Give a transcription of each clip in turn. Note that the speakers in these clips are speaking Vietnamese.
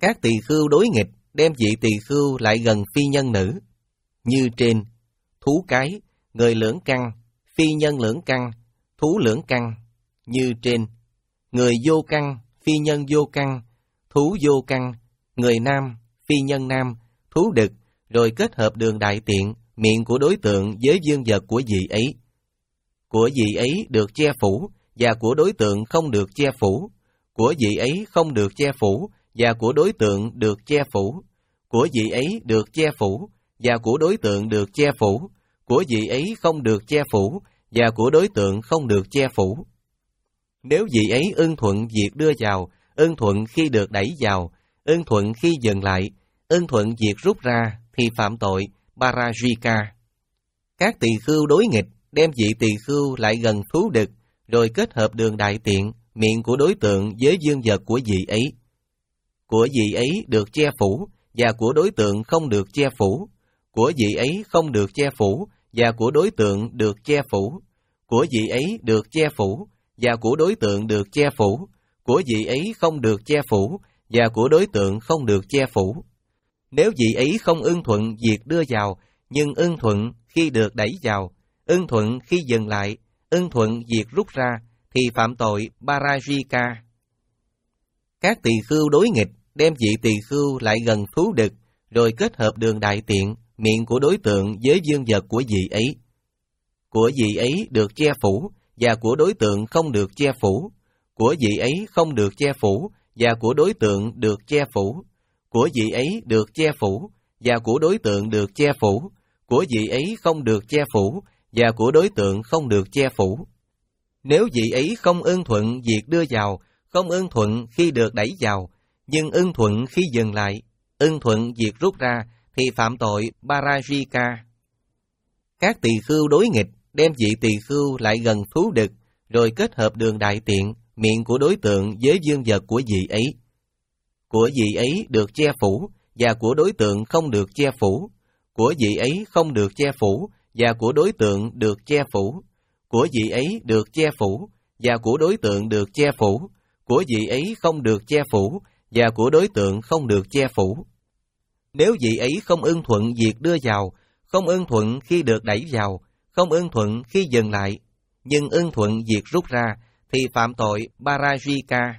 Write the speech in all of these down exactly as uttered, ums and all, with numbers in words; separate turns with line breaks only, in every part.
Các tỳ khưu đối nghịch, đem vị tỳ khưu lại gần phi nhân nữ. Như trên, thú cái, người lưỡng căn, phi nhân lưỡng căn, thú lưỡng căn. Như trên, người vô căn, phi nhân vô căn, thú vô căn, người nam, phi nhân nam, thú đực, rồi kết hợp đường đại tiện, miệng của đối tượng với dương vật của vị ấy. Của vị ấy được che phủ, và của đối tượng không được che phủ. Của vị ấy không được che phủ, và của đối tượng được che phủ. Của vị ấy được che phủ, và của đối tượng được che phủ. Của vị ấy không được che phủ, và của đối tượng không được che phủ. Nếu vị ấy ưng thuận việc đưa vào, ưng thuận khi được đẩy vào, ưng thuận khi dừng lại, ưng thuận việc rút ra, thì phạm tội Parajika. Các tỳ khưu đối nghịch, đem vị tỳ khưu lại gần thú đực, rồi kết hợp đường đại tiện, miệng của đối tượng với dương vật của vị ấy. Của vị ấy được che phủ, và của đối tượng không được che phủ. Của vị ấy không được che phủ, và của đối tượng được che phủ. Của vị ấy được che phủ, và của đối tượng được che phủ. Của vị ấy không được che phủ, và của đối tượng không được che phủ. Nếu vị ấy không ưng thuận việc đưa vào, nhưng ưng thuận khi được đẩy vào, ưng thuận khi dừng lại, ưng thuận việc rút ra, thì phạm tội Parajika. Các tỳ khưu đối nghịch, đem vị tỳ khưu lại gần thú đực, rồi kết hợp đường đại tiện, miệng của đối tượng với dương vật của vị ấy. Của vị ấy được che phủ, và của đối tượng không được che phủ. Của vị ấy không được che phủ, và của đối tượng được che phủ. Của vị ấy được che phủ, và của đối tượng được che phủ. Của vị ấy không được che phủ, và của đối tượng không được che phủ. Nếu vị ấy không ưng thuận việc đưa vào, không ưng thuận khi được đẩy vào, nhưng ưng thuận khi dừng lại, ưng thuận việc rút ra, thì phạm tội Parajika. Các tỳ khưu đối nghịch, đem vị tỳ khưu lại gần thú đực, rồi kết hợp đường đại tiện, miệng của đối tượng với dương vật của vị ấy. Của vị ấy được che phủ, và của đối tượng không được che phủ. Của vị ấy không được che phủ, và của đối tượng được che phủ. Của vị ấy được che phủ, và của đối tượng được che phủ. Của vị ấy không được che phủ, và của đối tượng không được che phủ. Nếu vị ấy không ưng thuận việc đưa vào, không ưng thuận khi được đẩy vào, không ưng thuận khi dừng lại, nhưng ưng thuận việc rút ra, thì phạm tội Parajika.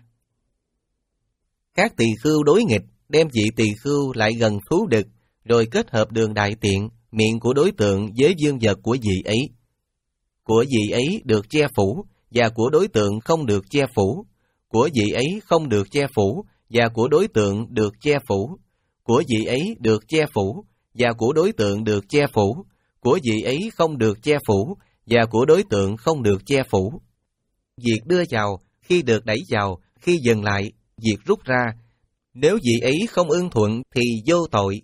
Các tỳ khưu đối nghịch, đem vị tỳ khưu lại gần thú đực, rồi kết hợp đường đại tiện, miệng của đối tượng với dương vật của vị ấy. Của vị ấy được che phủ, và của đối tượng không được che phủ. Của vị ấy không được che phủ, và của đối tượng được che phủ. Của vị ấy được che phủ, và của đối tượng được che phủ. Của vị ấy không được che phủ, và của đối tượng không được che phủ. Việc đưa vào, khi được đẩy vào, khi dừng lại, việc rút ra, nếu vị ấy không ưng thuận thì vô tội.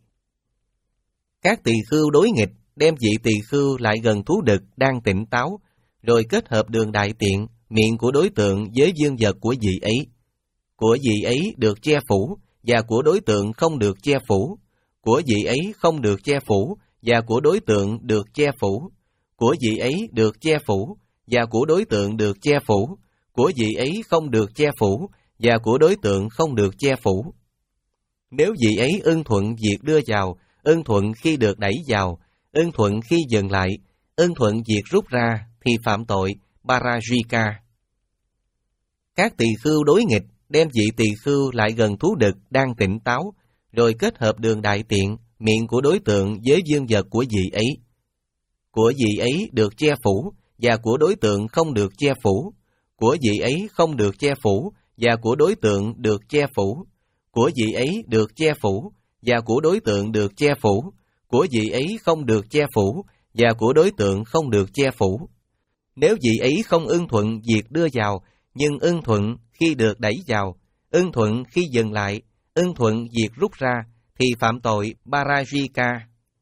Các tỳ khưu đối nghịch, đem vị tỳ khưu lại gần thú đực đang tỉnh táo, rồi kết hợp đường đại tiện, miệng của đối tượng với dương vật của vị ấy. Của vị ấy được che phủ, và của đối tượng không được che phủ. Của vị ấy không được che phủ, và của đối tượng được che phủ. Của vị ấy được che phủ, và của đối tượng được che phủ. Của vị ấy không được che phủ, và của đối tượng không được che phủ. Nếu vị ấy ưng thuận việc đưa vào, ưng thuận khi được đẩy vào, ưng thuận khi dừng lại, ưng thuận việc rút ra, thì phạm tội Parajika. Các tỳ khưu đối nghịch, đem vị tỳ khưu lại gần thú đực đang tỉnh táo, rồi kết hợp đường đại tiện, miệng của đối tượng với dương vật của vị ấy. Của vị ấy được che phủ, và của đối tượng không được che phủ. Của vị ấy không được che phủ, và của đối tượng được che phủ. Của vị ấy được che phủ, và của đối tượng được che phủ. Của vị ấy không được che phủ, và của đối tượng không được che phủ. Nếu vị ấy không ưng thuận việc đưa vào, nhưng ưng thuận khi được đẩy vào, ưng thuận khi dừng lại, ưng thuận việc rút ra, thì phạm tội Parajika.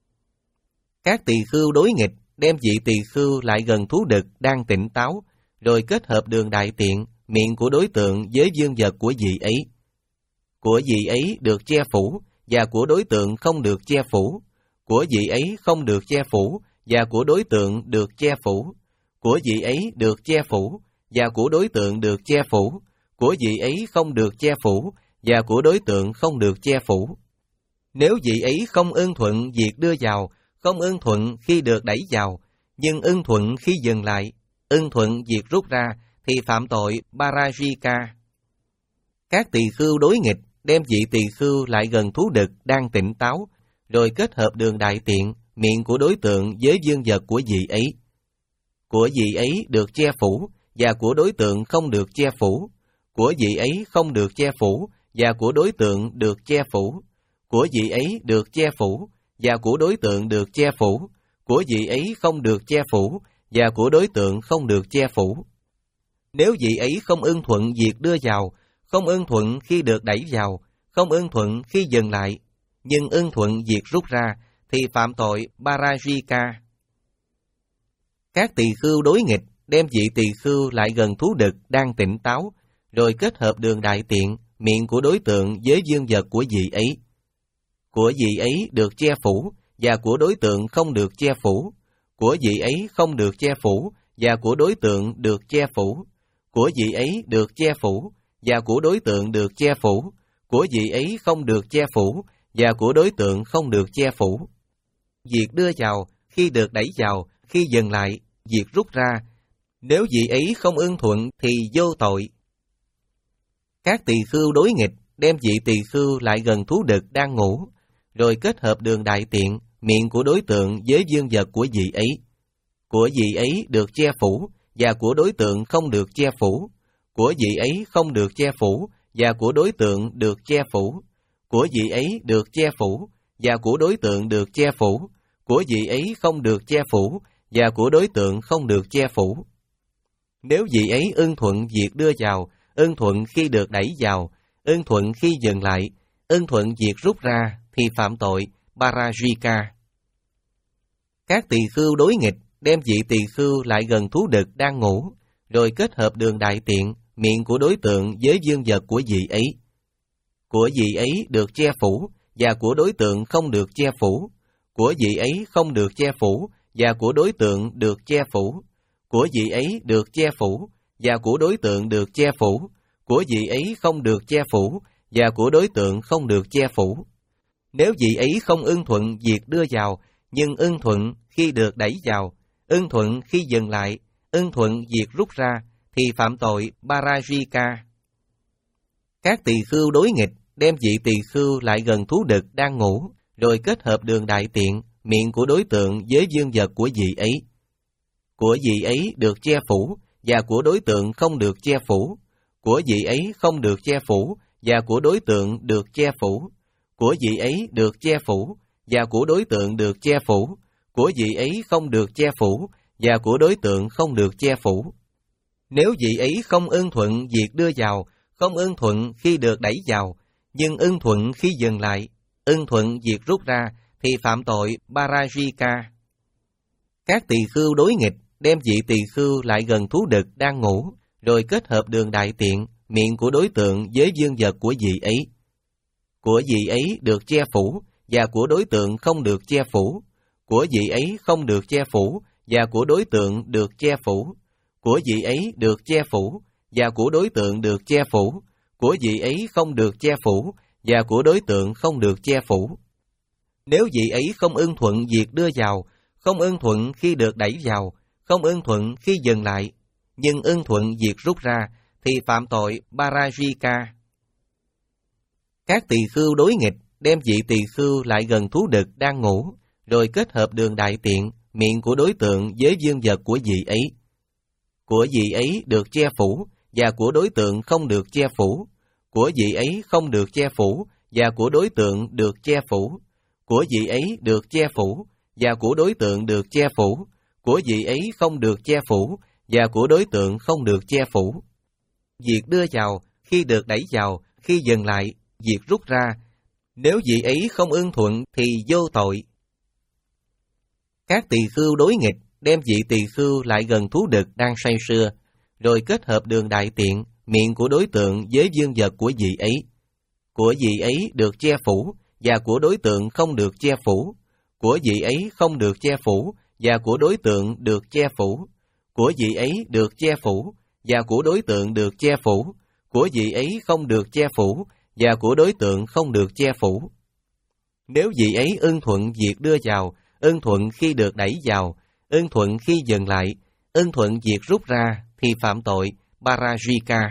Các tỳ khưu đối nghịch, đem vị tỳ khưu lại gần thú đực đang tỉnh táo, rồi kết hợp đường đại tiện, miệng của đối tượng với dương vật của vị ấy. Của vị ấy được che phủ, và của đối tượng không được che phủ. Của vị ấy không được che phủ, và của đối tượng được che phủ. Của vị ấy được che phủ, và của đối tượng được che phủ. Của vị ấy không được che phủ, và của đối tượng không được che phủ. Nếu vị ấy không ưng thuận việc đưa vào, không ưng thuận khi được đẩy vào, nhưng ưng thuận khi dừng lại, ưng thuận việc rút ra, thì phạm tội Parajika. Các tỳ khưu đối nghịch đem vị tỳ khưu lại gần thú đực đang tỉnh táo, rồi kết hợp đường đại tiện, miệng của đối tượng với dương vật của vị ấy. Của vị ấy được che phủ, và của đối tượng không được che phủ. Của vị ấy không được che phủ, và của đối tượng được che phủ. Của vị ấy được che phủ, và của đối tượng được che phủ. Của vị ấy không được che phủ, và của đối tượng không được che phủ. Nếu vị ấy không ưng thuận việc đưa vào, không ưng thuận khi được đẩy vào, không ưng thuận khi dừng lại, nhưng ưng thuận việc rút ra, thì phạm tội Parajika. Các tỳ khưu đối nghịch đem vị tỳ khưu lại gần thú đực đang tỉnh táo, rồi kết hợp đường đại tiện, miệng của đối tượng với dương vật của vị ấy. Của vị ấy được che phủ, và của đối tượng không được che phủ. Của vị ấy không được che phủ, và của đối tượng được che phủ. Của vị ấy được che phủ, và của đối tượng được che phủ. Của vị ấy không được che phủ, và của đối tượng không được che phủ. Việc đưa vào, khi được đẩy vào, khi dừng lại, việc rút ra, nếu vị ấy không ưng thuận thì vô tội. Các tỳ khưu đối nghịch đem vị tỳ khưu lại gần thú đực đang ngủ, rồi kết hợp đường đại tiện, miệng của đối tượng với dương vật của vị ấy. Của vị ấy được che phủ, và của đối tượng không được che phủ. Của vị ấy không được che phủ, và của đối tượng được che phủ. Của vị ấy được che phủ, và của đối tượng được che phủ. Của vị ấy không được che phủ, và của đối tượng không được che phủ. Nếu vị ấy ưng thuận việc đưa vào, ưng thuận khi được đẩy vào, ưng thuận khi dừng lại, ưng thuận việc rút ra, thì phạm tội Parajika. Các tỳ khưu đối nghịch đem vị tỳ khưu lại gần thú đực đang ngủ, rồi kết hợp đường đại tiện, miệng của đối tượng với dương vật của vị ấy. Của vị ấy được che phủ, và của đối tượng không được che phủ. Của vị ấy không được che phủ, và của đối tượng được che phủ. Của vị ấy được che phủ, và của đối tượng được che phủ. Của vị ấy không được che phủ, và của đối tượng không được che phủ. Nếu vị ấy không ưng thuận việc đưa vào, nhưng ưng thuận khi được đẩy vào, ưng thuận khi dừng lại, ưng thuận việc rút ra, thì phạm tội Parajika. Các tỳ khưu đối nghịch đem vị tỳ khưu lại gần thú đực đang ngủ, rồi kết hợp đường đại tiện, miệng của đối tượng với dương vật của vị ấy. Của vị ấy được che phủ, và của đối tượng không được che phủ. Của vị ấy không được che phủ, và của đối tượng được che phủ. Của vị ấy được che phủ, và của đối tượng được che phủ. Của vị ấy không được che phủ, và của đối tượng không được che phủ. Nếu vị ấy không ưng thuận việc đưa vào, không ưng thuận khi được đẩy vào, nhưng ưng thuận khi dừng lại, ưng thuận việc rút ra, thì phạm tội Parajika. Các tỳ khưu đối nghịch đem vị tỳ khưu lại gần thú đực đang ngủ, rồi kết hợp đường đại tiện, miệng của đối tượng với dương vật của vị ấy. Của vị ấy được che phủ, và của đối tượng không được che phủ. Của vị ấy không được che phủ, và của đối tượng được che phủ. Của vị ấy được che phủ, và của đối tượng được che phủ. Của vị ấy không được che phủ, và của đối tượng không được che phủ. Nếu vị ấy không ưng thuận việc đưa vào, không ưng thuận khi được đẩy vào, không ưng thuận khi dừng lại, nhưng ưng thuận việc rút ra, thì phạm tội Parajika. Các tỳ khưu đối nghịch đem vị tỳ khưu lại gần thú đực đang ngủ, rồi kết hợp đường đại tiện, miệng của đối tượng với dương vật của vị ấy. Của vị ấy được che phủ, và của đối tượng không được che phủ. Của vị ấy không được che phủ, và của đối tượng được che phủ. Của vị ấy được che phủ, và của đối tượng được che phủ. Của vị ấy không được che phủ, và của đối tượng không được che phủ. Việc đưa vào, khi được đẩy vào, khi dừng lại, việc rút ra, nếu vị ấy không ưng thuận thì vô tội. Các tỳ khưu đối nghịch đem vị tỳ khưu lại gần thú đực đang say sưa, rồi kết hợp đường đại tiện, miệng của đối tượng với dương vật của vị ấy. Của vị ấy được che phủ, và của đối tượng không được che phủ. Của vị ấy không được che phủ, và của đối tượng được che phủ. Của vị ấy được che phủ, và của đối tượng được che phủ. Của vị ấy không được che phủ, và của đối tượng không được che phủ. Nếu vị ấy ưng thuận việc đưa vào, ưng thuận khi được đẩy vào, ưng thuận khi dừng lại, ưng thuận việc rút ra, thì phạm tội Parajika.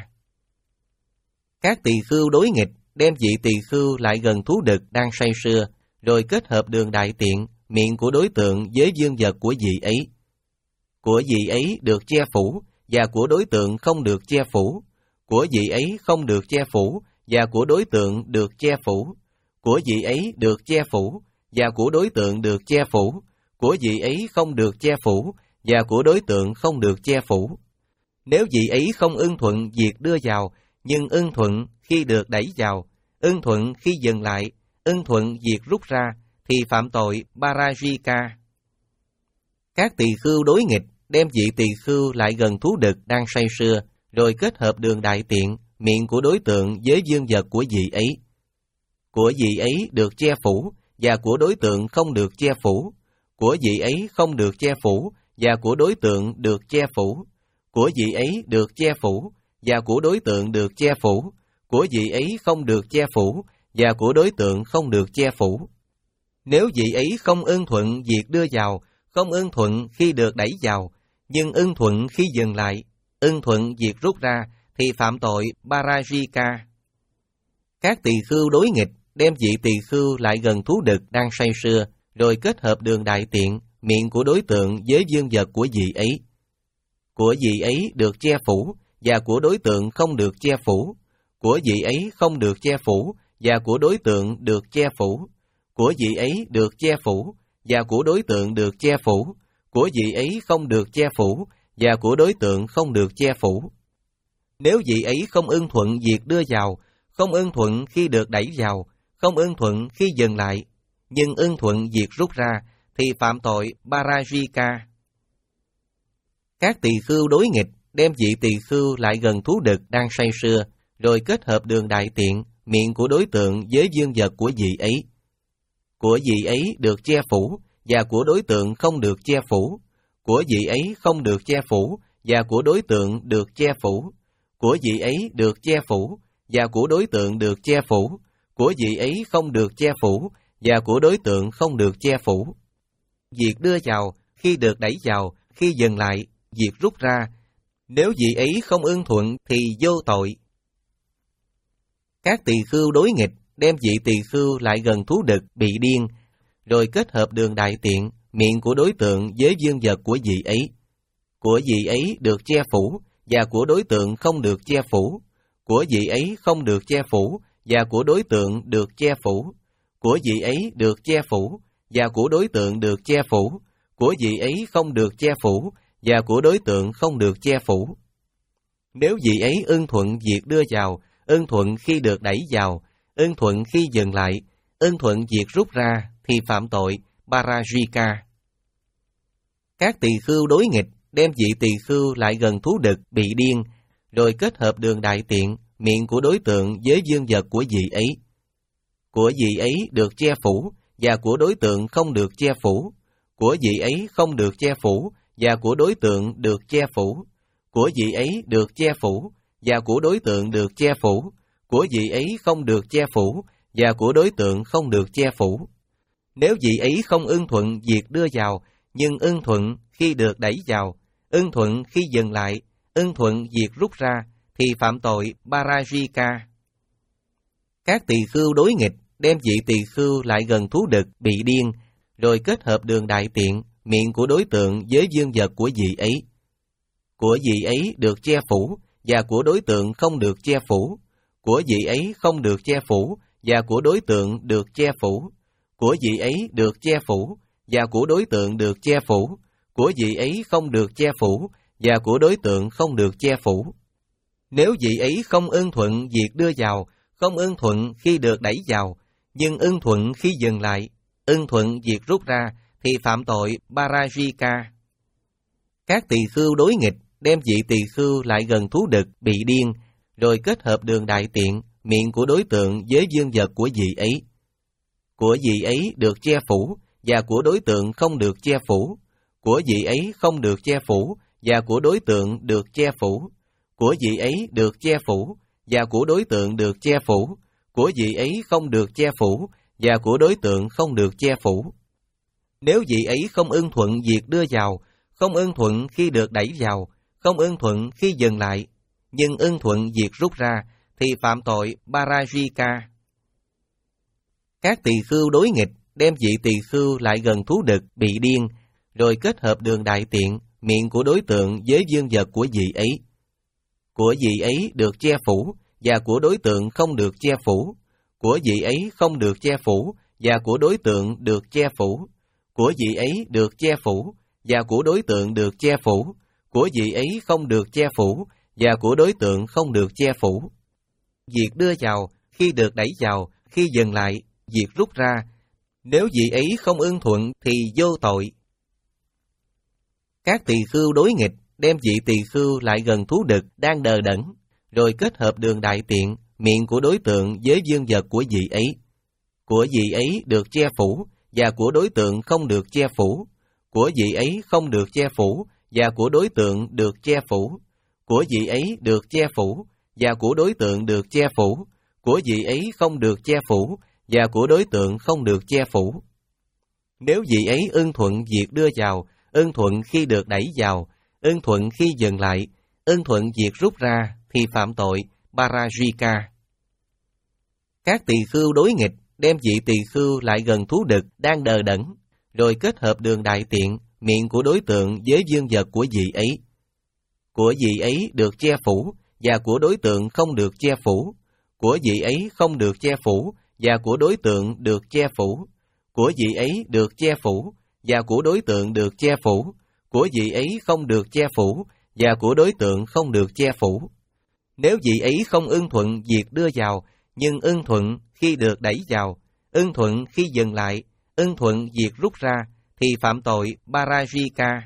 Các tỳ khưu đối nghịch đem vị tỳ khưu lại gần thú đực đang say sưa, rồi kết hợp đường đại tiện, miệng của đối tượng với dương vật của vị ấy. Của vị ấy được che phủ, và của đối tượng không được che phủ. Của vị ấy không được che phủ, và của đối tượng được che phủ. Của vị ấy được che phủ, và của đối tượng được che phủ. Của vị ấy không được che phủ, và của đối tượng không được che phủ. Nếu vị ấy không ưng thuận việc đưa vào, nhưng ưng thuận khi được đẩy vào, ưng thuận khi dừng lại, ưng thuận việc rút ra, thì phạm tội Parajika. Các tỳ khưu đối nghịch đem vị tỳ khưu lại gần thú đực đang say sưa, rồi kết hợp đường đại tiện, miệng của đối tượng với dương vật của vị ấy. Của vị ấy được che phủ, và của đối tượng không được che phủ. Của vị ấy không được che phủ, và của đối tượng được che phủ. Của vị ấy được che phủ, và của đối tượng được che phủ. Của vị ấy không được che phủ, và của đối tượng không được che phủ. Nếu vị ấy không ưng thuận việc đưa vào, không ưng thuận khi được đẩy vào, nhưng ưng thuận khi dừng lại, ưng thuận việc rút ra, thì phạm tội Parajika. Các tỳ khưu đối nghịch đem vị tỳ khưu lại gần thú đực đang say sưa, rồi kết hợp đường đại tiện, miệng của đối tượng với dương vật của vị ấy. Của vị ấy được che phủ, và của đối tượng không được che phủ. Của vị ấy không được che phủ, và của đối tượng được che phủ. Của vị ấy được che phủ, và của đối tượng được che phủ. Của vị ấy không được che phủ, và của đối tượng không được che phủ. Nếu vị ấy không ưng thuận việc đưa vào, không ưng thuận khi được đẩy vào, không ưng thuận khi dừng lại, nhưng ưng thuận việc rút ra, thì phạm tội Parajika. Các tỳ khưu đối nghịch đem vị tỳ khưu lại gần thú đực đang say sưa, rồi kết hợp đường đại tiện, miệng của đối tượng với dương vật của vị ấy. Của vị ấy được che phủ, và của đối tượng không được che phủ. Của vị ấy không được che phủ, và của đối tượng được che phủ. Của vị ấy được che phủ, và của đối tượng được che phủ. Của vị ấy không được che phủ, và của đối tượng không được che phủ. Việc đưa vào, khi được đẩy vào, khi dừng lại, việc rút ra, nếu vị ấy không ưng thuận thì vô tội. Các tỳ khưu đối nghịch đem vị tỳ khưu lại gần thú đực bị điên, rồi kết hợp đường đại tiện, miệng của đối tượng với dương vật của vị ấy. Của vị ấy được che phủ, và của đối tượng không được che phủ. Của vị ấy không được che phủ, và của đối tượng được che phủ. Của vị ấy được che phủ, và của đối tượng được che phủ. Của vị ấy không được che phủ, và của đối tượng không được che phủ. Nếu vị ấy ưng thuận việc đưa vào, ưng thuận khi được đẩy vào, ưng thuận khi dừng lại, ưng thuận việc rút ra, thì phạm tội Parajika. Các tỳ khưu đối nghịch đem vị tỳ khưu lại gần thú đực bị điên, rồi kết hợp đường đại tiện, miệng của đối tượng với dương vật của vị ấy. Của vị ấy được che phủ, và của đối tượng không được che phủ. Của vị ấy không được che phủ, và của đối tượng được che phủ. Của vị ấy được che phủ, và của đối tượng được che phủ. Của vị ấy không được che phủ, và của đối tượng không được che phủ. Nếu vị ấy không ưng thuận việc đưa vào, nhưng ưng thuận khi được đẩy vào, ưng thuận khi dừng lại, ưng thuận việc rút ra, thì phạm tội Parajika. Các tỳ khưu đối nghịch đem vị tỳ khưu lại gần thú đực bị điên, rồi kết hợp đường đại tiện, miệng của đối tượng với dương vật của vị ấy. Của vị ấy được che phủ, và của đối tượng không được che phủ. Của vị ấy không được che phủ, và của đối tượng được che phủ. Của vị ấy được che phủ, và của đối tượng được che phủ. Của vị ấy không được che phủ, và của đối tượng không được che phủ. Nếu vị ấy không ưng thuận việc đưa vào, không ưng thuận khi được đẩy vào, nhưng ưng thuận khi dừng lại, ưng thuận việc rút ra, thì phạm tội Parajika. Các tỳ khưu đối nghịch đem vị tỳ khưu lại gần thú đực bị điên, rồi kết hợp đường đại tiện, miệng của đối tượng với dương vật của vị ấy. Của vị ấy được che phủ, và của đối tượng không được che phủ. Của vị ấy không được che phủ, và của đối tượng được che phủ. Của vị ấy được che phủ, và của đối tượng được che phủ. của vị ấy không được che phủ, và của đối tượng không được che phủ. Nếu vị ấy không ưng thuận việc đưa vào, không ưng thuận khi được đẩy vào, không ưng thuận khi dừng lại, nhưng ưng thuận việc rút ra, thì phạm tội Parajika. Các tỳ khưu đối nghịch đem vị tỳ khưu lại gần thú đực bị điên, rồi kết hợp đường đại tiện, miệng của đối tượng với dương vật của vị ấy. Của vị ấy được che phủ, và của đối tượng không được che phủ. Của vị ấy không được che phủ, và của đối tượng được che phủ. Của vị ấy được che phủ, và của đối tượng được che phủ. Của vị ấy không được che phủ, và của đối tượng không được che phủ. Việc đưa vào, khi được đẩy vào, khi dừng lại, việc rút ra, nếu vị ấy không ưng thuận thì vô tội. Các tỳ khưu đối nghịch đem vị tỳ khưu lại gần thú đực đang đờ đẫn, rồi kết hợp đường đại tiện, miệng của đối tượng với dương vật của vị ấy. Của vị ấy được che phủ, và của đối tượng không được che phủ. Của vị ấy không được che phủ, và của đối tượng được che phủ. Của vị ấy được che phủ, và của đối tượng được che phủ. Của vị ấy không được che phủ, và của đối tượng không được che phủ. Nếu vị ấy ưng thuận việc đưa vào, ưng thuận khi được đẩy vào, ưng thuận khi dừng lại, ưng thuận việc rút ra, thì phạm tội Parajika. Các tỳ khưu đối nghịch đem vị tỳ khưu lại gần thú đực đang đờ đẫn, rồi kết hợp đường đại tiện, miệng của đối tượng với dương vật của vị ấy. Của vị ấy được che phủ, và của đối tượng không được che phủ. Của vị ấy không được che phủ, và của đối tượng được che phủ. Của vị ấy được che phủ, và của đối tượng được che phủ. Của vị ấy không được che phủ, và của đối tượng không được che phủ. Nếu vị ấy không ưng thuận việc đưa vào, nhưng ưng thuận khi được đẩy vào, ưng thuận khi dừng lại, ưng thuận việc rút ra, thì phạm tội Parajika.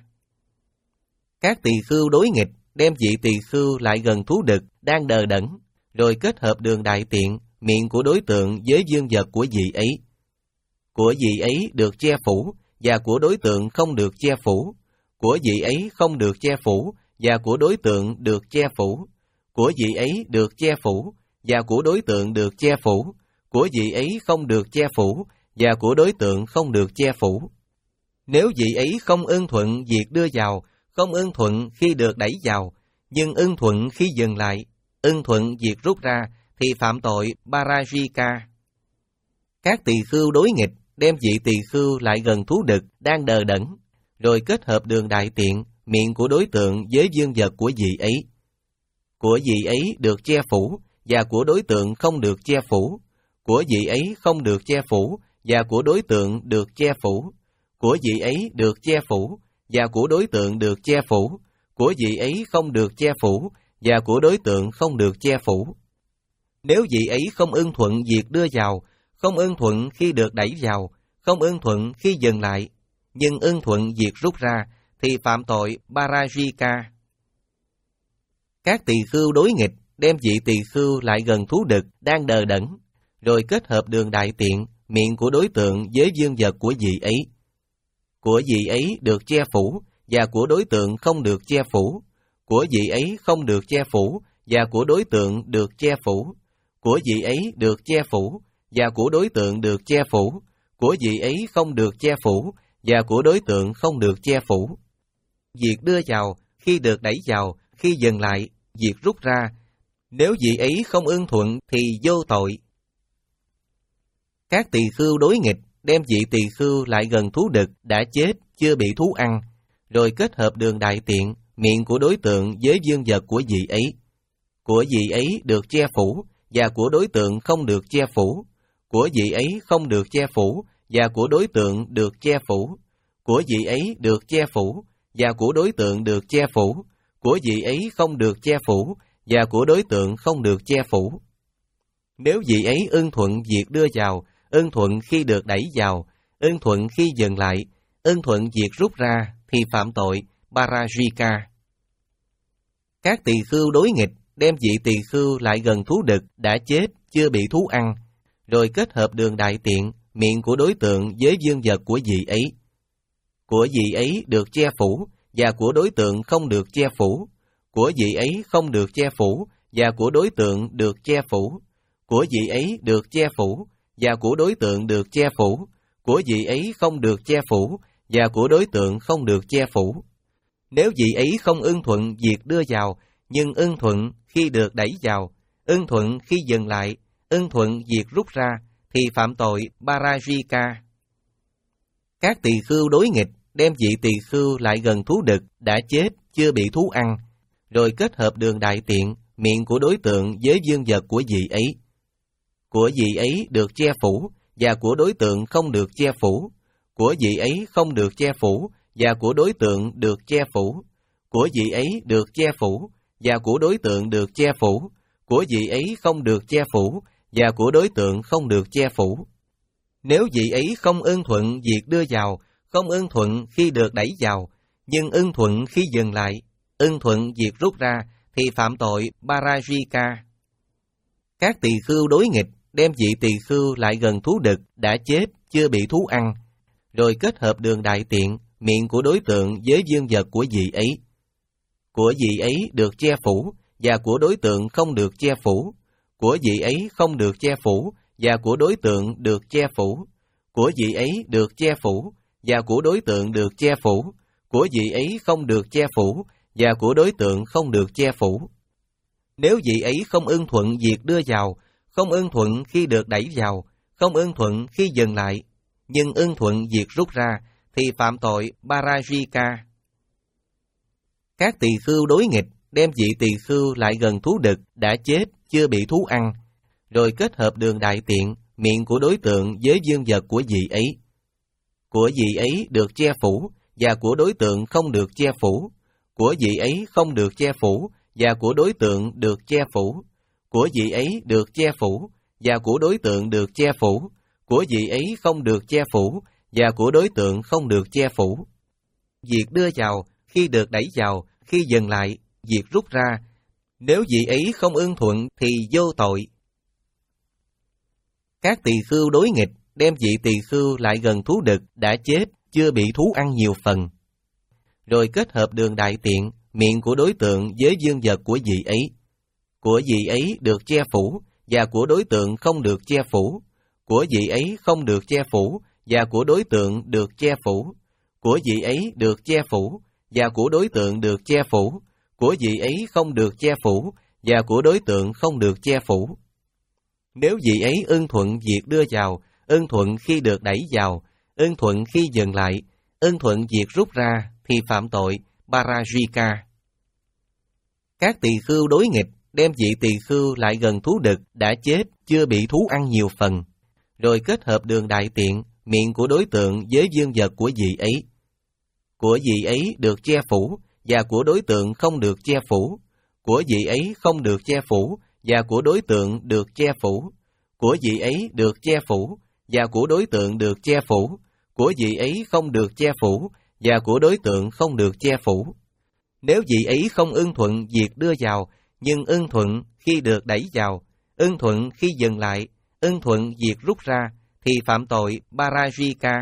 Các tỳ khưu đối nghịch đem vị tỳ khưu lại gần thú đực đang đờ đẫn, rồi kết hợp đường đại tiện, miệng của đối tượng với dương vật của vị ấy. Của vị ấy được che phủ, và của đối tượng không được che phủ. Của vị ấy không được che phủ, và của đối tượng được che phủ. Của vị ấy được che phủ, và của đối tượng được che phủ. Của vị ấy không được che phủ, và của đối tượng không được che phủ. Nếu vị ấy không ưng thuận việc đưa vào, không ưng thuận khi được đẩy vào, nhưng ưng thuận khi dừng lại, ưng thuận việc rút ra, thì phạm tội Parajika. Các tỳ khưu đối nghịch đem vị tỳ khưu lại gần thú đực đang đờ đẫn, rồi kết hợp đường đại tiện, miệng của đối tượng với dương vật của vị ấy. Của vị ấy được che phủ, và của đối tượng không được che phủ. Của vị ấy không được che phủ, và của đối tượng được che phủ. Của vị ấy được che phủ, và của đối tượng được che phủ. Của vị ấy không được che phủ, và của đối tượng không được che phủ. Nếu vị ấy không ưng thuận việc đưa vào, không ưng thuận khi được đẩy vào, không ưng thuận khi dừng lại, nhưng ưng thuận việc rút ra, thì phạm tội Parajika. Các tỳ khưu đối nghịch đem vị tỳ khưu lại gần thú đực đang đờ đẫn, rồi kết hợp đường đại tiện, miệng của đối tượng với dương vật của vị ấy. Của vị ấy được che phủ, và của đối tượng không được che phủ. Của vị ấy không được che phủ, và của đối tượng được che phủ. Của vị ấy được che phủ, và của đối tượng được che phủ. Của vị ấy không được che phủ, và của đối tượng không được che phủ. Việc đưa vào, khi được đẩy vào, khi dừng lại, việc rút ra, nếu vị ấy không ưng thuận thì vô tội. Các tỳ khưu đối nghịch đem vị tỳ khưu lại gần thú đực đã chết, chưa bị thú ăn, rồi kết hợp đường đại tiện, miệng của đối tượng với dương vật của vị ấy. Của vị ấy được che phủ, và của đối tượng không được che phủ. Của vị ấy không được che phủ, và của đối tượng được che phủ. Của vị ấy được che phủ, và của đối tượng được che phủ. Của vị ấy không được che phủ, và của đối tượng không được che phủ. Nếu vị ấy ưng thuận việc đưa vào, ưng thuận khi được đẩy vào, ưng thuận khi dừng lại, ưng thuận việc rút ra, thì phạm tội Parajika. Các tỳ khưu đối nghịch đem vị tỳ khưu lại gần thú đực đã chết, chưa bị thú ăn, rồi kết hợp đường đại tiện, miệng của đối tượng với dương vật của vị ấy. Của vị ấy được che phủ, và của đối tượng không được che phủ. Của vị ấy không được che phủ, và của đối tượng được che phủ. của vị ấy được che phủ, và của đối tượng được che phủ, của vị ấy không được che phủ, và của đối tượng không được che phủ. Nếu vị ấy không ưng thuận việc đưa vào, nhưng ưng thuận khi được đẩy vào, ưng thuận khi dừng lại, ưng thuận việc rút ra, thì phạm tội Parajika. Các tỳ khưu đối nghịch đem vị tỳ khưu lại gần thú đực đã chết chưa bị thú ăn, rồi kết hợp đường đại tiện, miệng của đối tượng với dương vật của vị ấy. Của vị ấy được che phủ, và của đối tượng không được che phủ. Của vị ấy không được che phủ, và của đối tượng được che phủ. Của vị ấy được che phủ, và của đối tượng được che phủ. Của vị ấy không được che phủ, và của đối tượng không được che phủ. Nếu vị ấy không ưng thuận việc đưa vào, không ưng thuận khi được đẩy vào, nhưng ưng thuận khi dừng lại, ưng thuận việc rút ra, thì phạm tội Parajika. Các tỳ khưu đối nghịch đem vị tỳ khưu lại gần thú đực đã chết chưa bị thú ăn, rồi kết hợp đường đại tiện, miệng của đối tượng với dương vật của vị ấy. Của vị ấy được che phủ, và của đối tượng không được che phủ. Của vị ấy không được che phủ, và của đối tượng được che phủ. Của vị ấy được che phủ, và của đối tượng được che phủ. Của vị ấy không được che phủ, và của đối tượng không được che phủ. Nếu vị ấy không ưng thuận việc đưa vào, không ưng thuận khi được đẩy vào, không ưng thuận khi dừng lại, nhưng ưng thuận việc rút ra, thì phạm tội Parajika. Các tỳ khưu đối nghịch đem vị tỳ khưu lại gần thú đực đã chết chưa bị thú ăn, rồi kết hợp đường đại tiện, miệng của đối tượng với dương vật của vị ấy. Của vị ấy được che phủ, và của đối tượng không được che phủ. Của vị ấy không được che phủ, và của đối tượng được che phủ. Của vị ấy được che phủ, và của đối tượng được che phủ. Của vị ấy không được che phủ, và của đối tượng không được che phủ. Việc đưa vào, khi được đẩy vào, khi dừng lại, việc rút ra, nếu vị ấy không ưng thuận thì vô tội. Các tỳ khưu đối nghịch đem vị tỳ khưu lại gần thú đực đã chết chưa bị thú ăn nhiều phần, rồi kết hợp đường đại tiện, miệng của đối tượng với dương vật của vị ấy. Của vị ấy được che phủ, và của đối tượng không được che phủ. Của vị ấy không được che phủ, và của đối tượng được che phủ. Của vị ấy được che phủ, và của đối tượng được che phủ. Của vị ấy không được che phủ, và của đối tượng không được che phủ. Nếu vị ấy ưng thuận việc đưa vào, ưng thuận khi được đẩy vào, ưng thuận khi dừng lại, ưng thuận việc rút ra, thì phạm tội Parajika. Các tỳ khưu đối nghịch đem vị tỳ khưu lại gần thú đực đã chết chưa bị thú ăn nhiều phần, rồi kết hợp đường đại tiện, miệng của đối tượng với dương vật của vị ấy. Của vị ấy được che phủ, và của đối tượng không được che phủ. Của vị ấy không được che phủ, và của đối tượng được che phủ. Của vị ấy được che phủ, và của đối tượng được che phủ. Của vị ấy không được che phủ, và của đối tượng không được che phủ. Nếu vị ấy không ưng thuận việc đưa vào, nhưng ưng thuận khi được đẩy vào, ưng thuận khi dừng lại, ưng thuận việc rút ra, thì phạm tội Parajika.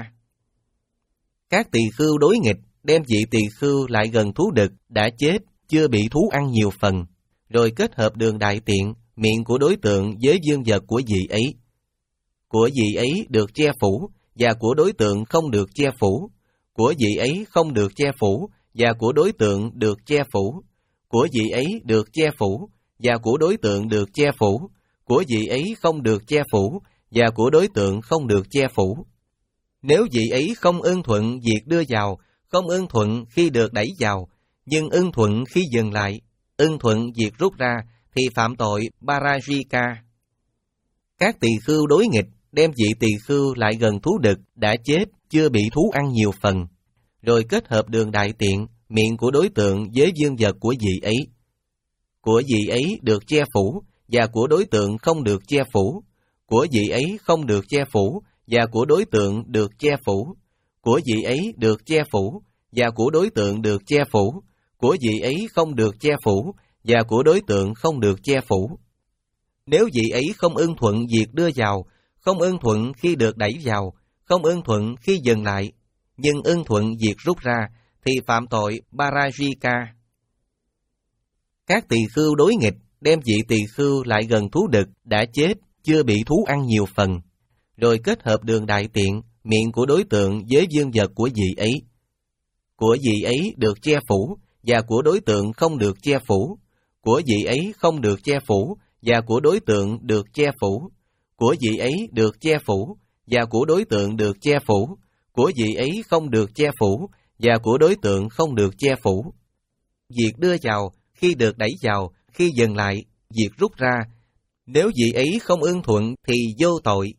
Các tỳ khưu đối nghịch đem vị tỳ khưu lại gần thú đực đã chết chưa bị thú ăn nhiều phần, rồi kết hợp đường đại tiện, miệng của đối tượng với dương vật của vị ấy. Của vị ấy được che phủ, và của đối tượng không được che phủ. Của vị ấy không được che phủ, và của đối tượng được che phủ. Của vị ấy được che phủ, và của đối tượng được che phủ. Của vị ấy không được che phủ, và của đối tượng không được che phủ. Nếu vị ấy không ưng thuận việc đưa vào, không ưng thuận khi được đẩy vào, nhưng ưng thuận khi dừng lại, ưng thuận việc rút ra, thì phạm tội Parajika. Các tỳ khưu đối nghịch đem vị tỳ khưu lại gần thú đực đã chết chưa bị thú ăn nhiều phần, rồi kết hợp đường đại tiện, miệng của đối tượng với dương vật của vị ấy. Của vị ấy được che phủ, và của đối tượng không được che phủ. Của vị ấy không được che phủ, và của đối tượng được che phủ. Của vị ấy được che phủ, và của đối tượng được che phủ. Của vị ấy không được che phủ, và của đối tượng không được che phủ. Nếu vị ấy không ưng thuận việc đưa vào, không ưng thuận khi được đẩy vào, không ưng thuận khi dừng lại, nhưng ưng thuận việc rút ra, thì phạm tội Parajika. Các tỳ khưu đối nghịch đem vị tỳ khưu lại gần thú đực đã chết chưa bị thú ăn nhiều phần, rồi kết hợp đường đại tiện, miệng của đối tượng với dương vật của vị ấy. Của vị ấy được che phủ, và của đối tượng không được che phủ. Của vị ấy không được che phủ, và của đối tượng được che phủ. Của vị ấy được che phủ, và của đối tượng được che phủ. Của vị ấy không được che phủ, và của đối tượng không được che phủ. Việc đưa vào, khi được đẩy vào, khi dừng lại, việc rút ra. Nếu vị ấy không ưng thuận thì vô tội.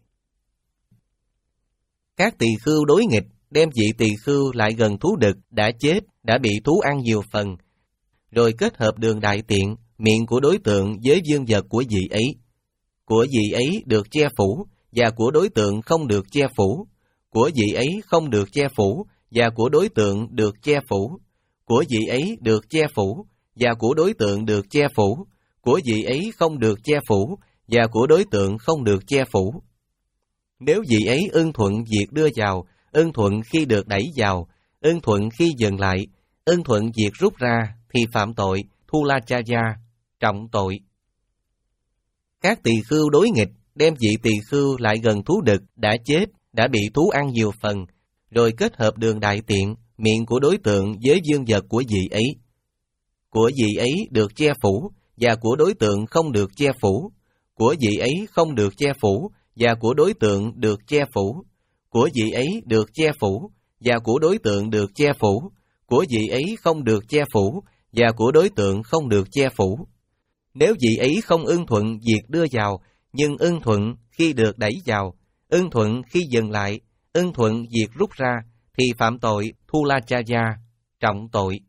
Các tỳ khưu đối nghịch, đem vị tỳ khưu lại gần thú đực, đã chết, đã bị thú ăn nhiều phần, rồi kết hợp đường đại tiện, miệng của đối tượng với dương vật của vị ấy. Của vị ấy được che phủ, và của đối tượng không được che phủ. Của vị ấy không được che phủ, và của đối tượng được che phủ. Của vị ấy được che phủ, và của đối tượng được che phủ. Của vị ấy không được che phủ, và của đối tượng không được che phủ. Nếu vị ấy ưng thuận việc đưa vào, ưng thuận khi được đẩy vào, ưng thuận khi dừng lại, ưng thuận việc rút ra, thì phạm tội Thulachaya, trọng tội. Các tỳ khưu đối nghịch, đem vị tỳ khưu lại gần thú đực, đã chết, đã bị thú ăn nhiều phần, rồi kết hợp đường đại tiện, miệng của đối tượng với dương vật của vị ấy. Của vị ấy được che phủ, và của đối tượng không được che phủ. Của vị ấy không được che phủ, và của đối tượng được che phủ. Của vị ấy được che phủ, và của đối tượng được che phủ. Của vị ấy không được che phủ, và của đối tượng không được che phủ. Nếu vị ấy không ưng thuận việc đưa vào, nhưng ưng thuận khi được đẩy vào, ưng thuận khi dừng lại, ưng thuận việc rút ra, thì phạm tội Thulachaya, trọng tội.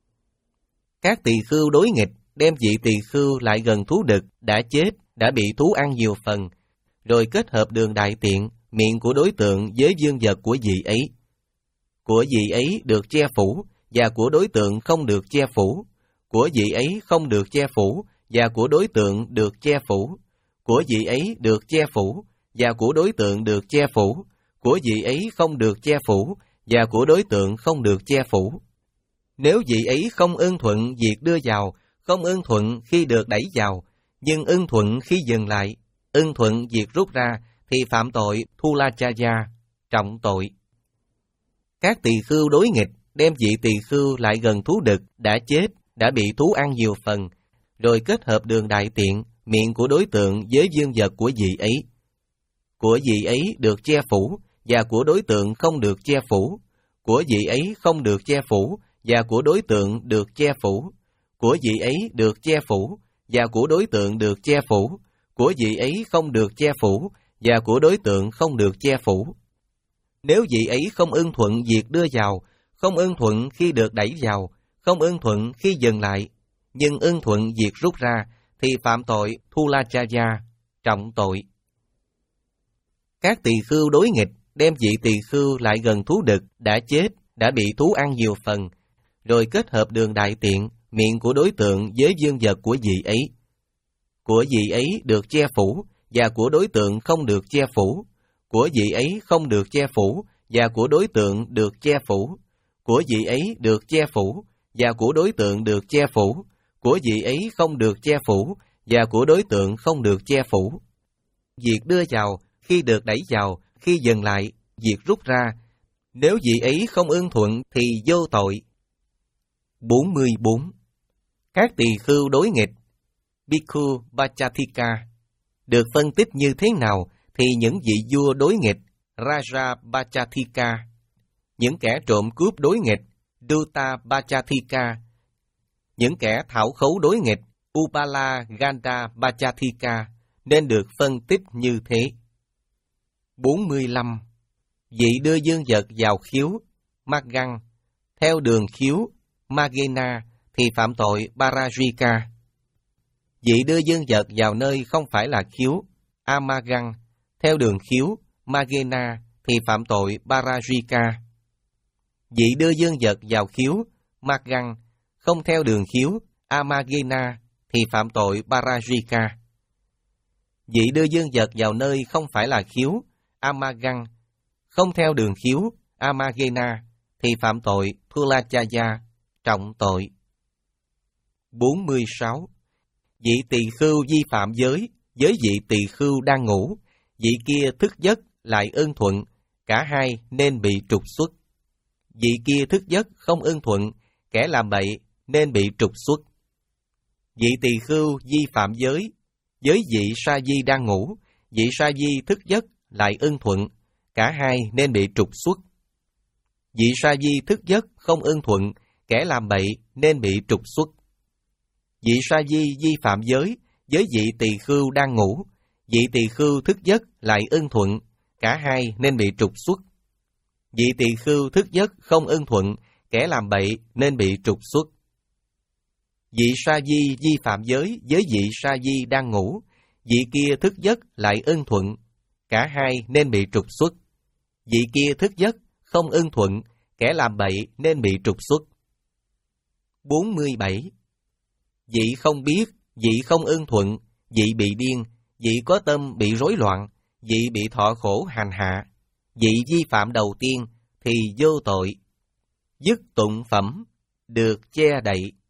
Các tỳ khưu đối nghịch, đem vị tỳ khưu lại gần thú đực, đã chết, đã bị thú ăn nhiều phần, rồi kết hợp đường đại tiện, miệng của đối tượng với dương vật của vị ấy. Của vị ấy được che phủ, và của đối tượng không được che phủ. Của vị ấy không được che phủ, và của đối tượng được che phủ. Của vị ấy được che phủ, và của đối tượng được che phủ. Của vị ấy không được che phủ, và của đối tượng không được che phủ. Nếu vị ấy không ưng thuận việc đưa vào, không ưng thuận khi được đẩy vào, nhưng ưng thuận khi dừng lại, ưng thuận việc rút ra, thì phạm tội Thulachaya, trọng tội. Các tỳ khưu đối nghịch, đem vị tỳ khưu lại gần thú đực, đã chết, đã bị thú ăn nhiều phần, rồi kết hợp đường đại tiện, miệng của đối tượng với dương vật của vị ấy. Của vị ấy được che phủ, và của đối tượng không được che phủ. Của vị ấy không được che phủ, và của đối tượng được che phủ. Của vị ấy được che phủ, và của đối tượng được che phủ. Của vị ấy không được che phủ, và của đối tượng không được che phủ. Nếu vị ấy không ưng thuận việc đưa vào, không ưng thuận khi được đẩy vào, không ưng thuận khi dừng lại, nhưng ưng thuận việc rút ra, thì phạm tội Thulachaya, trọng tội. Các tỳ khưu đối nghịch, đem vị tỳ khưu lại gần thú đực, đã chết, đã bị thú ăn nhiều phần, rồi kết hợp đường đại tiện, miệng của đối tượng với dương vật của vị ấy. Của vị ấy được che phủ, và của đối tượng không được che phủ. Của vị ấy không được che phủ, và của đối tượng được che phủ. Của vị ấy được che phủ, và của đối tượng được che phủ. Của vị ấy không được che phủ, và của đối tượng không được che phủ. Việc đưa vào, khi được đẩy vào, khi dừng lại, việc rút ra. Nếu vị ấy không ưng thuận thì vô tội. bốn mươi bốn. Các tỳ khưu đối nghịch, Bhikkhu Pachathika, được phân tích như thế nào thì những vị vua đối nghịch, Raja Pachathika, những kẻ trộm cướp đối nghịch, Dutta Pachathika, những kẻ thảo khấu đối nghịch, Upala Ganda Pachathika, nên được phân tích như thế. bốn mươi lăm. Vị đưa dương vật vào khiếu, Maggan, theo đường khiếu, Magena, thì phạm tội Parajika. Vị đưa dương vật vào nơi không phải là khiếu, Amagan, theo đường khiếu, Magena, thì phạm tội Parajika. Vị đưa dương vật vào khiếu, Maggan, không theo đường khiếu, Amagena, thì phạm tội Parajika. Vị đưa dương vật vào nơi không phải là khiếu, Amagan, không theo đường khiếu, Amagena, thì phạm tội Thulachaya, trọng tội. bốn mươi sáu. Vị tỳ khưu vi phạm giới, với vị tỳ khưu đang ngủ, vị kia thức giấc lại ưng thuận, cả hai nên bị trục xuất. Vị kia thức giấc không ưng thuận, kẻ làm bậy nên bị trục xuất. Vị tỳ khưu vi phạm giới, với vị sa di đang ngủ, vị sa di thức giấc lại ưng thuận, cả hai nên bị trục xuất. Vị sa di thức giấc không ưng thuận, kẻ làm bậy nên bị trục xuất. Vị sa di vi phạm giới, với vị tỳ khưu đang ngủ, vị tỳ khưu thức giấc lại ưng thuận, cả hai nên bị trục xuất. Vị tỳ khưu thức giấc không ưng thuận, kẻ làm bậy nên bị trục xuất. Vị sa di vi phạm giới với vị sa di đang ngủ, vị kia thức giấc lại ưng thuận, cả hai nên bị trục xuất. Vị kia thức giấc không ưng thuận, kẻ làm bậy nên bị trục xuất. bốn mươi bảy. Vị không biết, vị không ưng thuận, vị bị điên, vị có tâm bị rối loạn, vị bị thọ khổ hành hạ, vị vi phạm đầu tiên thì vô tội. Dứt tụng phẩm, được che đậy.